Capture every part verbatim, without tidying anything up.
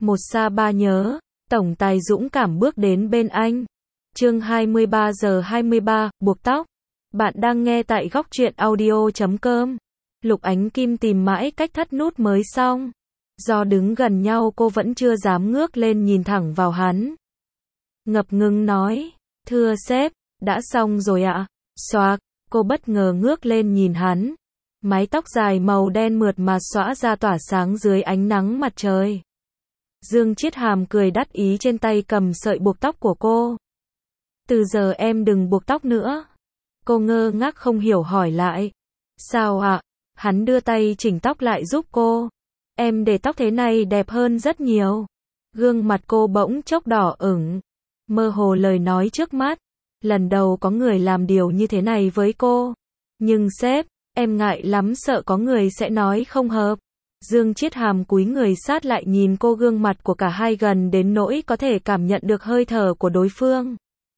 Một xa ba nhớ, tổng tài dũng cảm bước đến bên anh. Chương hai mươi ba giờ hai mươi ba, buộc tóc. Bạn đang nghe tại góc truyện audio chấm com. Lục Ánh Kim tìm mãi cách thắt nút mới xong. Do đứng gần nhau cô vẫn chưa dám ngước lên nhìn thẳng vào hắn. Ngập ngừng nói, thưa sếp, đã xong rồi ạ. Xoạc, cô bất ngờ ngước lên nhìn hắn. Mái tóc dài màu đen mượt mà xõa ra tỏa sáng dưới ánh nắng mặt trời. Dương Chiết Hàm cười đắc ý trên tay cầm sợi buộc tóc của cô. Từ giờ em đừng buộc tóc nữa. Cô ngơ ngác không hiểu hỏi lại. Sao ạ? Hắn đưa tay chỉnh tóc lại giúp cô. Em để tóc thế này đẹp hơn rất nhiều. Gương mặt cô bỗng chốc đỏ ửng. Mơ hồ lời nói trước mắt. Lần đầu có người làm điều như thế này với cô. Nhưng sếp, em ngại lắm sợ có người sẽ nói không hợp. Dương Chiết Hàm cúi người sát lại nhìn cô, gương mặt của cả hai gần đến nỗi có thể cảm nhận được hơi thở của đối phương.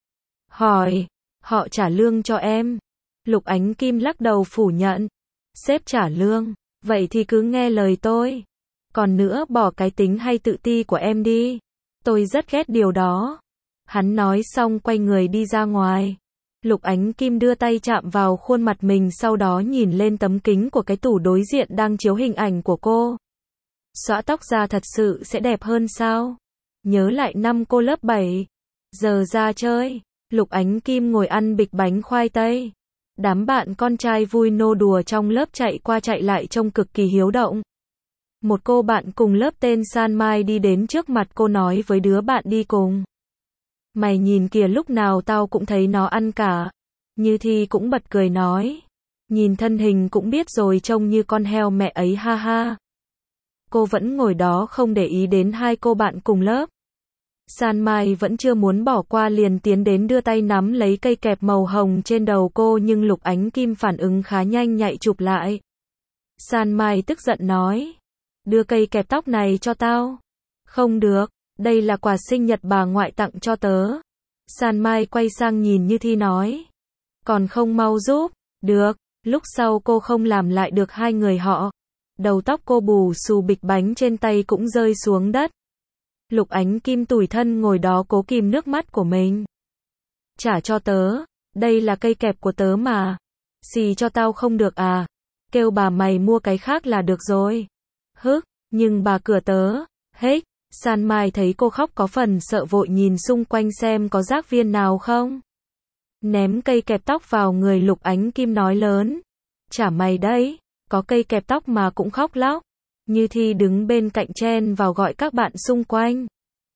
Hỏi, họ trả lương cho em? Lục Ánh Kim lắc đầu phủ nhận. Sếp trả lương, vậy thì cứ nghe lời tôi. Còn nữa bỏ cái tính hay tự ti của em đi. Tôi rất ghét điều đó. Hắn nói xong quay người đi ra ngoài. Lục Ánh Kim đưa tay chạm vào khuôn mặt mình, sau đó nhìn lên tấm kính của cái tủ đối diện đang chiếu hình ảnh của cô. Xõa tóc ra thật sự sẽ đẹp hơn sao? Nhớ lại năm cô lớp bảy. Giờ ra chơi. Lục Ánh Kim ngồi ăn bịch bánh khoai tây. Đám bạn con trai vui nô đùa trong lớp chạy qua chạy lại trông cực kỳ hiếu động. Một cô bạn cùng lớp tên San Mai đi đến trước mặt cô nói với đứa bạn đi cùng. Mày nhìn kìa, lúc nào tao cũng thấy nó ăn cả. Như Thi cũng bật cười nói. Nhìn thân hình cũng biết rồi, trông như con heo mẹ ấy ha ha. Cô vẫn ngồi đó không để ý đến hai cô bạn cùng lớp. San Mai vẫn chưa muốn bỏ qua, liền tiến đến đưa tay nắm lấy cây kẹp màu hồng trên đầu cô, nhưng Lục Ánh Kim phản ứng khá nhanh, nhạy chụp lại. San Mai tức giận nói. Đưa cây kẹp tóc này cho tao. Không được, đây là quà sinh nhật bà ngoại tặng cho tớ. San Mai quay sang nhìn Như Thi nói. Còn không mau giúp. Được, lúc sau cô không làm lại được hai người họ. Đầu tóc cô bù xù, bịch bánh trên tay cũng rơi xuống đất. Lục Ánh Kim tủi thân ngồi đó cố kìm nước mắt của mình. Trả cho tớ, đây là cây kẹp của tớ mà. Xì cho tao không được à? Kêu bà mày mua cái khác là được rồi. Hức, nhưng bà cửa tớ. Hếch, San Mai thấy cô khóc có phần sợ, vội nhìn xung quanh xem có rác viên nào không. Ném cây kẹp tóc vào người Lục Ánh Kim nói lớn. Trả mày đấy, có cây kẹp tóc mà cũng khóc lóc. Như Thi đứng bên cạnh chen vào gọi các bạn xung quanh.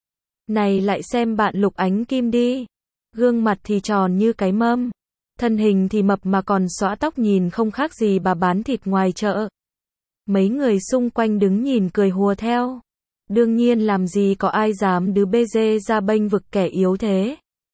Này lại xem bạn Lục Ánh Kim đi. Gương mặt thì tròn như cái mâm. Thân hình thì mập mà còn xõa tóc, nhìn không khác gì bà bán thịt ngoài chợ. Mấy người xung quanh đứng nhìn cười hùa theo. Đương nhiên làm gì có ai dám đứ bê dê ra bênh vực kẻ yếu thế.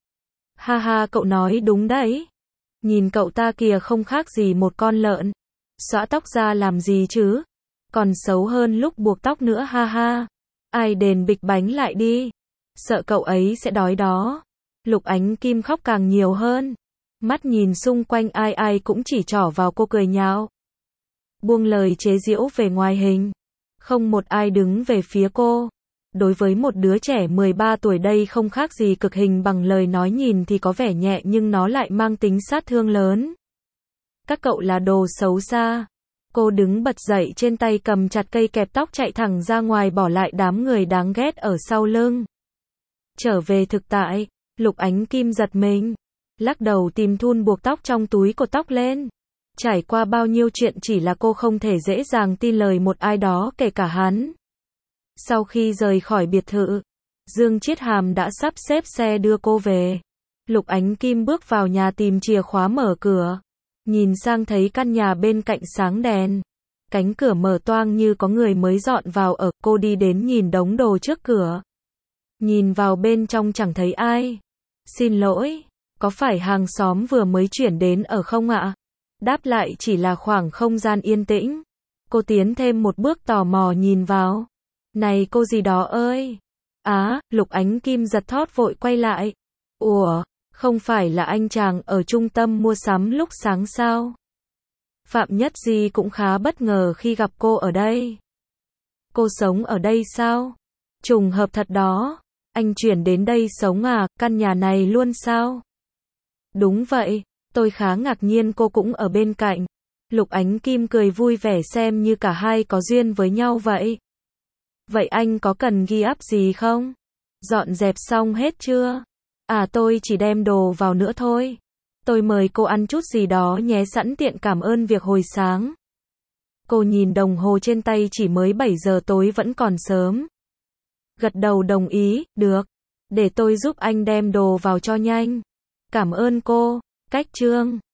Ha ha, cậu nói đúng đấy. Nhìn cậu ta kìa, không khác gì một con lợn. Xõa tóc ra làm gì chứ? Còn xấu hơn lúc buộc tóc nữa ha ha. Ai đền bịch bánh lại đi. Sợ cậu ấy sẽ đói đó. Lục Ánh Kim khóc càng nhiều hơn. Mắt nhìn xung quanh ai ai cũng chỉ trỏ vào cô cười nhạo. Buông lời chế giễu về ngoại hình. Không một ai đứng về phía cô. Đối với một đứa trẻ mười ba tuổi đây không khác gì cực hình, bằng lời nói nhìn thì có vẻ nhẹ nhưng nó lại mang tính sát thương lớn. Các cậu là đồ xấu xa. Cô đứng bật dậy, trên tay cầm chặt cây kẹp tóc chạy thẳng ra ngoài, bỏ lại đám người đáng ghét ở sau lưng. Trở về thực tại, Lục Ánh Kim giật mình. Lắc đầu tìm thun buộc tóc trong túi cột tóc lên. Trải qua bao nhiêu chuyện chỉ là cô không thể dễ dàng tin lời một ai đó, kể cả hắn. Sau khi rời khỏi biệt thự, Dương Chiết Hàm đã sắp xếp xe đưa cô về. Lục Ánh Kim bước vào nhà tìm chìa khóa mở cửa. Nhìn sang thấy căn nhà bên cạnh sáng đèn. Cánh cửa mở toang như có người mới dọn vào ở. Cô đi đến nhìn đống đồ trước cửa. Nhìn vào bên trong chẳng thấy ai. Xin lỗi, có phải hàng xóm vừa mới chuyển đến ở không ạ? Đáp lại chỉ là khoảng không gian yên tĩnh. Cô tiến thêm một bước tò mò nhìn vào. Này cô gì đó ơi. Á, Lục Ánh Kim giật thót vội quay lại. Ủa, không phải là anh chàng ở trung tâm mua sắm lúc sáng sao? Phạm Nhất Di cũng khá bất ngờ khi gặp cô ở đây. Cô sống ở đây sao? Trùng hợp thật đó. Anh chuyển đến đây sống à, căn nhà này luôn sao? Đúng vậy, tôi khá ngạc nhiên cô cũng ở bên cạnh. Lục Ánh Kim cười vui vẻ xem như cả hai có duyên với nhau vậy. Vậy anh có cần ghi up gì không? Dọn dẹp xong hết chưa? À tôi chỉ đem đồ vào nữa thôi. Tôi mời cô ăn chút gì đó nhé, sẵn tiện cảm ơn việc hồi sáng. Cô nhìn đồng hồ trên tay chỉ mới bảy giờ tối vẫn còn sớm. Gật đầu đồng ý, được. Để tôi giúp anh đem đồ vào cho nhanh. Cảm ơn cô. Cách Trương.